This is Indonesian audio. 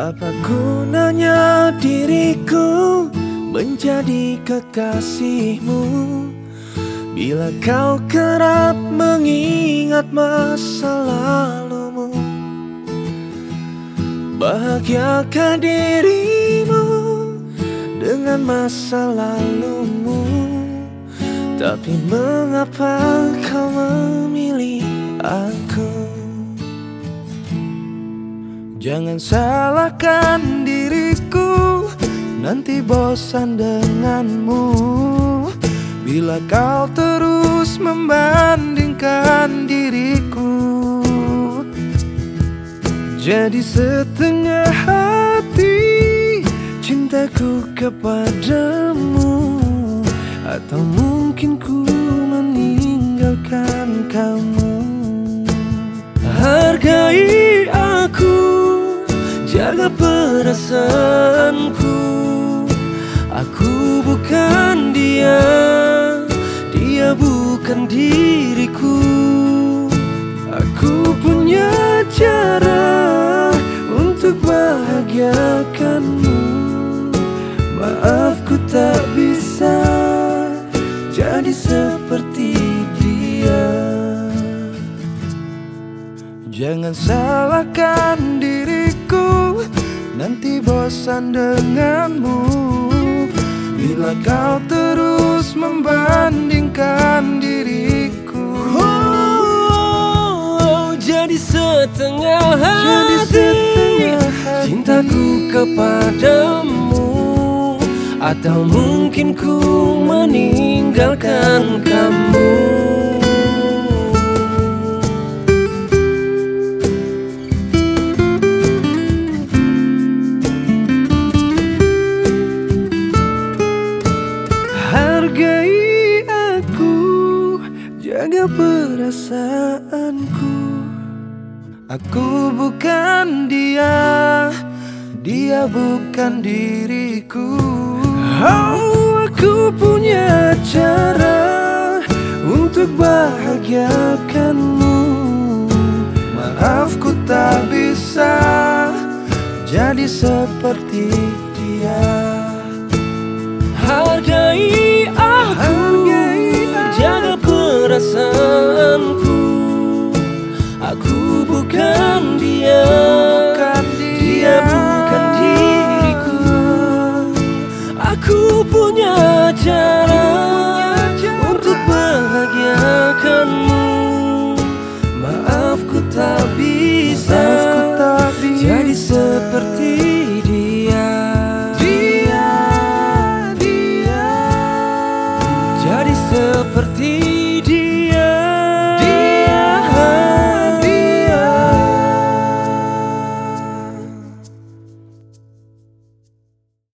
Apa gunanya diriku menjadi kekasihmu bila kau kerap mengingat masa lalumu? Bahagiakah dirimu dengan masa lalumu? Tapi mengapa kau memilih aku? Jangan salahkan diriku, nanti bosan denganmu bila kau terus membandingkan diriku. Jadi setengah hati cintaku kepadamu, atau mungkin ku meninggalkan kamu. Hargai aku, jaga perasaanku. Aku bukan dia, dia bukan diriku. Aku punya cara untuk bahagiakanmu. Maaf ku tak bisa jadi seperti dia. Jangan salahkan diriku, nanti bosan denganmu bila kau terus membandingkan diriku. Jadi setengah hati cintaku kepadamu, atau mungkin ku meninggalkan kamu. Hargai aku, jaga perasaanku. Aku bukan dia, dia bukan diriku. Oh, aku punya cara untuk bahagiakanmu. Maaf ku tak bisa jadi seperti dia.